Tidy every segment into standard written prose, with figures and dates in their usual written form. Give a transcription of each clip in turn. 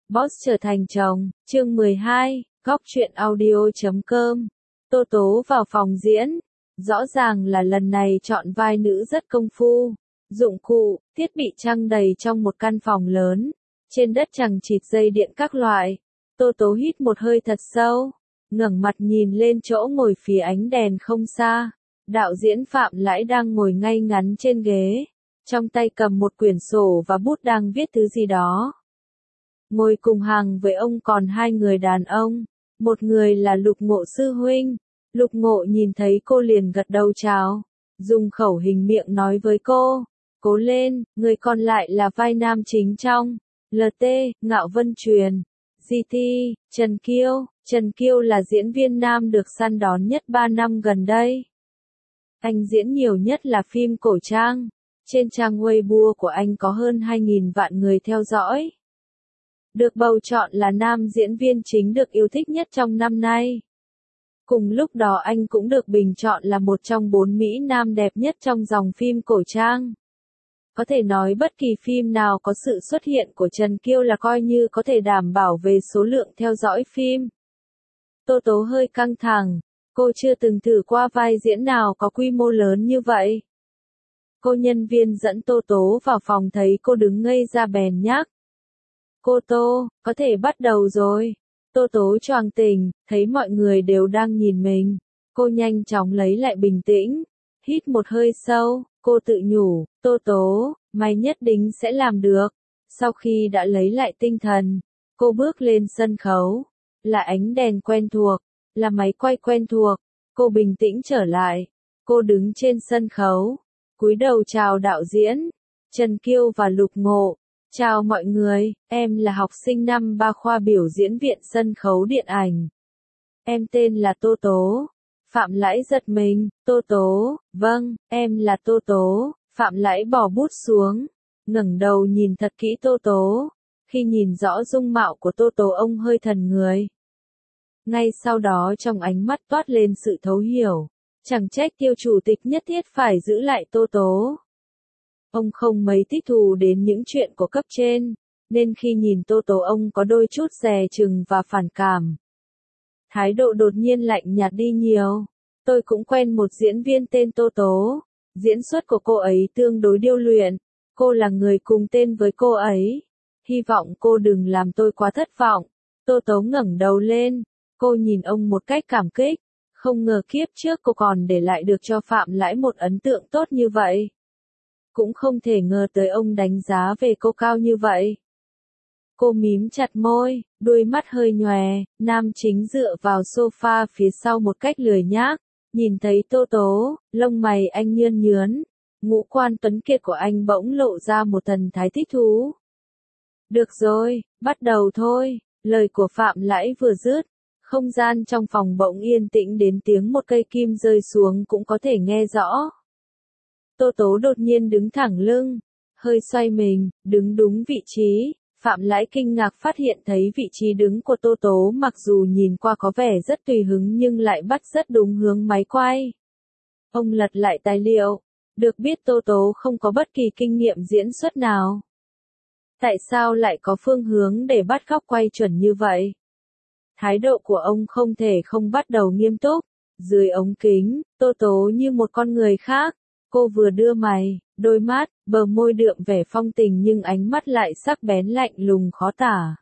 Boss trở thành chồng, chương 12, góc truyện audio.com. Tô Tố vào phòng diễn. Rõ ràng là lần này chọn vai nữ rất công phu. Dụng cụ, thiết bị trang đầy trong một căn phòng lớn. Trên đất chằng chịt dây điện các loại. Tô Tố hít một hơi thật sâu. Ngẩng mặt nhìn lên chỗ ngồi phía ánh đèn không xa. Đạo diễn Phạm Lãi đang ngồi ngay ngắn trên ghế. Trong tay cầm một quyển sổ và bút đang viết thứ gì đó. Ngồi cùng hàng với ông còn hai người đàn ông. Một người là Lục Ngộ sư huynh. Lục Ngộ nhìn thấy cô liền gật đầu chào. Dùng khẩu hình miệng nói với cô. Cố lên, người còn lại là vai nam chính trong LT, Ngạo Vân Truyền. GT, Trần Kiêu. Trần Kiêu là diễn viên nam được săn đón nhất 3 năm gần đây. Anh diễn nhiều nhất là phim cổ trang. Trên trang Weibo của anh có hơn 2.000 vạn người theo dõi. Được bầu chọn là nam diễn viên chính được yêu thích nhất trong năm nay. Cùng lúc đó anh cũng được bình chọn là một trong 4 Mỹ Nam đẹp nhất trong dòng phim cổ trang. Có thể nói bất kỳ phim nào có sự xuất hiện của Trần Kiêu là coi như có thể đảm bảo về số lượng theo dõi phim. Tô Tố hơi căng thẳng, cô chưa từng thử qua vai diễn nào có quy mô lớn như vậy. Cô nhân viên dẫn Tô Tố vào phòng thấy cô đứng ngây ra bèn nhắc. Cô Tô, có thể bắt đầu rồi. Tô Tố choàng tỉnh, thấy mọi người đều đang nhìn mình. Cô nhanh chóng lấy lại bình tĩnh. Hít một hơi sâu, cô tự nhủ, Tô Tố, mày nhất định sẽ làm được. Sau khi đã lấy lại tinh thần, cô bước lên sân khấu. Là ánh đèn quen thuộc, là máy quay quen thuộc. Cô bình tĩnh trở lại. Cô đứng trên sân khấu, cúi đầu chào đạo diễn, Trần Kiêu và Lục Ngộ. Chào mọi người, em là học sinh năm 3 khoa biểu diễn viện sân khấu điện ảnh. Em tên là Tô Tố. Phạm Lãi giật mình, Tô Tố, vâng, em là Tô Tố. Phạm Lãi bỏ bút xuống, ngẩng đầu nhìn thật kỹ Tô Tố. Khi nhìn rõ dung mạo của Tô Tố ông hơi thần người. Ngay sau đó trong ánh mắt toát lên sự thấu hiểu. Chẳng trách Tiêu chủ tịch nhất thiết phải giữ lại Tô Tố. Ông không mấy thích thú đến những chuyện của cấp trên, nên khi nhìn Tô Tố ông có đôi chút dè chừng và phản cảm. Thái độ đột nhiên lạnh nhạt đi nhiều. Tôi cũng quen một diễn viên tên Tô Tố. Diễn xuất của cô ấy tương đối điêu luyện. Cô là người cùng tên với cô ấy. Hy vọng cô đừng làm tôi quá thất vọng. Tô Tố ngẩng đầu lên. Cô nhìn ông một cách cảm kích. Không ngờ kiếp trước cô còn để lại được cho Phạm Lãi một ấn tượng tốt như vậy. Cũng không thể ngờ tới ông đánh giá về cô cao như vậy. Cô mím chặt môi, đuôi mắt hơi nhòe, nam chính dựa vào sofa phía sau một cách lười nhác. Nhìn thấy Tô Tố, lông mày anh nhơn nhướn. Ngũ quan tuấn kiệt của anh bỗng lộ ra một thần thái thích thú. Được rồi, bắt đầu thôi. Lời của Phạm Lãi vừa dứt. Không gian trong phòng bỗng yên tĩnh đến tiếng một cây kim rơi xuống cũng có thể nghe rõ. Tô Tố đột nhiên đứng thẳng lưng, hơi xoay mình, đứng đúng vị trí. Phạm Lãi kinh ngạc phát hiện thấy vị trí đứng của Tô Tố mặc dù nhìn qua có vẻ rất tùy hứng nhưng lại bắt rất đúng hướng máy quay. Ông lật lại tài liệu, được biết Tô Tố không có bất kỳ kinh nghiệm diễn xuất nào. Tại sao lại có phương hướng để bắt góc quay chuẩn như vậy? Thái độ của ông không thể không bắt đầu nghiêm túc. Dưới ống kính, Tô Tố như một con người khác. Cô vừa đưa mày, đôi mắt, bờ môi đượm vẻ phong tình nhưng ánh mắt lại sắc bén lạnh lùng khó tả.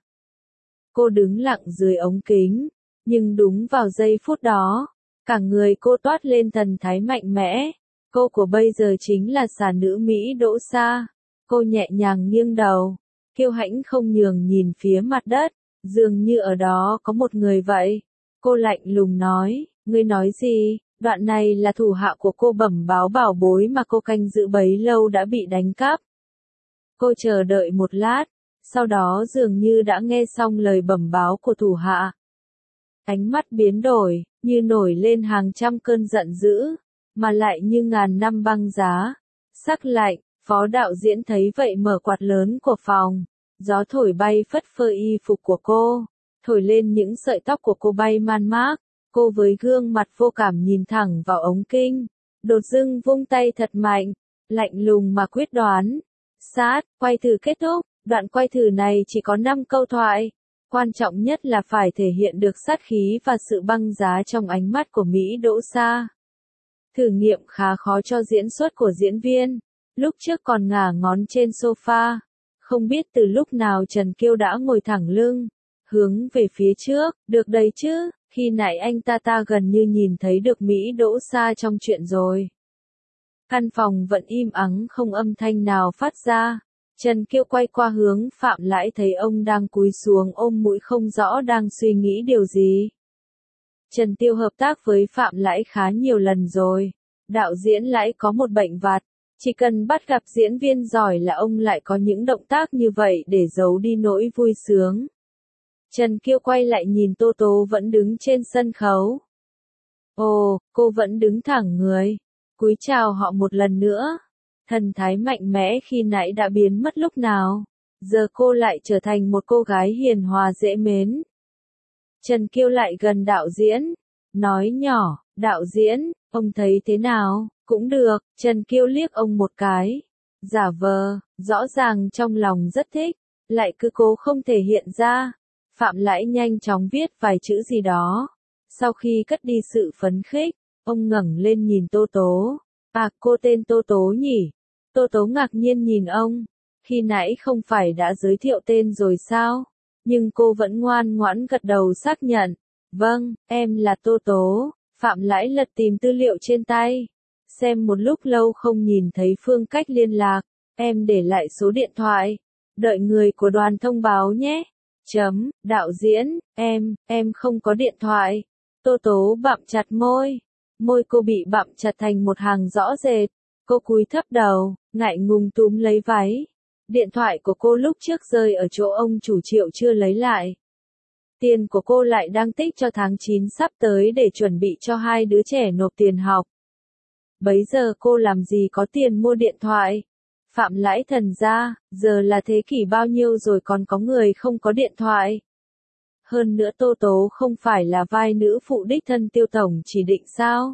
Cô đứng lặng dưới ống kính, nhưng đúng vào giây phút đó, cả người cô toát lên thần thái mạnh mẽ. Cô của bây giờ chính là xà nữ Mỹ Đỗ Sa. Cô nhẹ nhàng nghiêng đầu, kiêu hãnh không nhường nhìn phía mặt đất, dường như ở đó có một người vậy. Cô lạnh lùng nói, ngươi nói gì? Đoạn này là thủ hạ của cô bẩm báo bảo bối mà cô canh giữ bấy lâu đã bị đánh cắp. Cô chờ đợi một lát, sau đó dường như đã nghe xong lời bẩm báo của thủ hạ. Ánh mắt biến đổi, như nổi lên hàng trăm cơn giận dữ, mà lại như ngàn năm băng giá. Sắc lạnh, phó đạo diễn thấy vậy mở quạt lớn của phòng. Gió thổi bay phất phơ y phục của cô, thổi lên những sợi tóc của cô bay man mác. Cô với gương mặt vô cảm nhìn thẳng vào ống kinh, đột dưng vung tay thật mạnh, lạnh lùng mà quyết đoán. Sát, quay thử kết thúc, đoạn quay thử này chỉ có 5 câu thoại, Quan trọng nhất là phải thể hiện được sát khí và sự băng giá trong ánh mắt của Mỹ Đỗ Sa. Thử nghiệm khá khó cho diễn xuất của diễn viên. Lúc trước còn ngả ngón trên sofa. Không biết từ lúc nào Trần Kiêu đã ngồi thẳng lưng, hướng về phía trước, được đấy chứ, khi nãy anh ta gần như nhìn thấy được Mỹ Đỗ Sa trong chuyện rồi. Căn phòng vẫn im ắng không âm thanh nào phát ra. Trần Kiêu quay qua hướng Phạm Lãi thấy ông đang cúi xuống ôm mũi không rõ đang suy nghĩ điều gì. Trần Tiêu hợp tác với Phạm Lãi khá nhiều lần rồi. Đạo diễn Lãi có một bệnh vặt, chỉ cần bắt gặp diễn viên giỏi là ông lại có những động tác như vậy để giấu đi nỗi vui sướng. Trần Kiêu quay lại nhìn Tô Tố vẫn đứng trên sân khấu. Ồ, cô vẫn đứng thẳng người, cúi chào họ một lần nữa. Thần thái mạnh mẽ khi nãy đã biến mất lúc nào, giờ cô lại trở thành một cô gái hiền hòa dễ mến. Trần Kiêu lại gần đạo diễn, nói nhỏ, đạo diễn, ông thấy thế nào? Cũng được, Trần Kiêu liếc ông một cái. Giả vờ, rõ ràng trong lòng rất thích, lại cứ cố không thể hiện ra. Phạm Lãi nhanh chóng viết vài chữ gì đó. Sau khi cất đi sự phấn khích, ông ngẩng lên nhìn Tô Tố. À, cô tên Tô Tố nhỉ? Tô Tố ngạc nhiên nhìn ông. Khi nãy không phải đã giới thiệu tên rồi sao? Nhưng cô vẫn ngoan ngoãn gật đầu xác nhận. Vâng, em là Tô Tố. Phạm Lãi lật tìm tư liệu trên tay. Xem một lúc lâu không nhìn thấy phương cách liên lạc. Em để lại số điện thoại. Đợi người của đoàn thông báo nhé. Đạo diễn, em không có điện thoại. Tô Tố bặm chặt môi. Môi cô bị bặm chặt thành một hàng rõ rệt. Cô cúi thấp đầu, ngại ngùng túm lấy váy. Điện thoại của cô lúc trước rơi ở chỗ ông chủ Triệu chưa lấy lại. Tiền của cô lại đang tích cho tháng 9 sắp tới để chuẩn bị cho hai đứa trẻ nộp tiền học. Bấy giờ cô làm gì có tiền mua điện thoại? Phạm Lãi thần ra, giờ là thế kỷ bao nhiêu rồi còn có người không có điện thoại. Hơn nữa Tô Tố không phải là vai nữ phụ đích thân Tiêu Tổng chỉ định sao?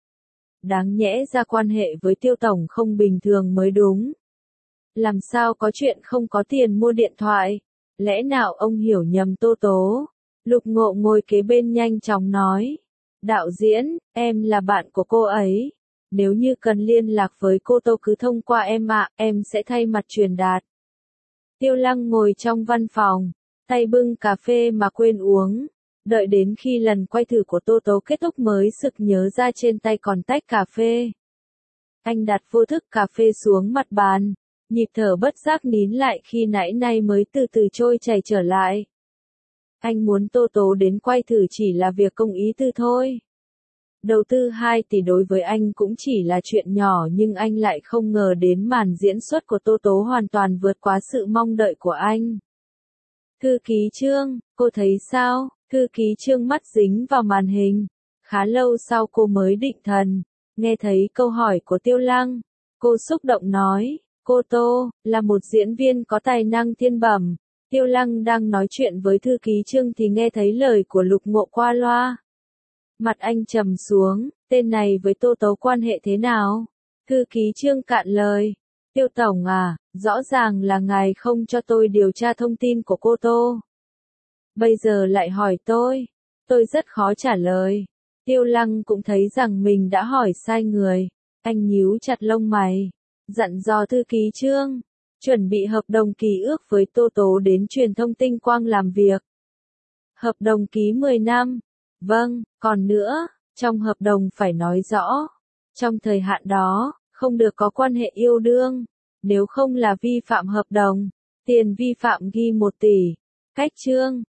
Đáng nhẽ ra quan hệ với Tiêu Tổng không bình thường mới đúng. Làm sao có chuyện không có tiền mua điện thoại? Lẽ nào ông hiểu nhầm Tô Tố? Lục Ngộ ngồi kế bên nhanh chóng nói. Đạo diễn, em là bạn của cô ấy. Nếu như cần liên lạc với cô Tô cứ thông qua em ạ, em sẽ thay mặt truyền đạt. Tiêu Lăng ngồi trong văn phòng, tay bưng cà phê mà quên uống. Đợi đến khi lần quay thử của Tô Tố kết thúc mới sực nhớ ra trên tay còn tách cà phê. Anh đặt vô thức cà phê xuống mặt bàn, nhịp thở bất giác nín lại khi nãy nay mới từ từ trôi chảy trở lại. Anh muốn Tô Tố đến quay thử chỉ là việc công ý tư thôi. Đầu tư 2 tỷ đối với anh cũng chỉ là chuyện nhỏ nhưng anh lại không ngờ đến màn diễn xuất của Tô Tố hoàn toàn vượt quá sự mong đợi của anh. Thư ký Trương, cô thấy sao? Thư ký Trương mắt dính vào màn hình. Khá lâu sau cô mới định thần. Nghe thấy câu hỏi của Tiêu Lăng. Cô xúc động nói, cô Tô, là một diễn viên có tài năng thiên bẩm. Tiêu Lăng đang nói chuyện với thư ký Trương thì nghe thấy lời của Lục Ngộ qua loa. Mặt anh trầm xuống, tên này với Tô Tố quan hệ thế nào? Thư ký Trương cạn lời. Tiêu Tổng à, rõ ràng là ngài không cho tôi điều tra thông tin của cô Tô. Bây giờ lại hỏi tôi rất khó trả lời. Tiêu Lăng cũng thấy rằng mình đã hỏi sai người. Anh nhíu chặt lông mày, dặn dò thư ký Trương, chuẩn bị hợp đồng ký ước với Tô Tố đến truyền thông Tinh Quang làm việc. Hợp đồng ký 10 năm. Vâng, còn nữa, trong hợp đồng phải nói rõ. Trong thời hạn đó, không được có quan hệ yêu đương. Nếu không là vi phạm hợp đồng. Tiền vi phạm ghi 1 tỷ. Cách Trương,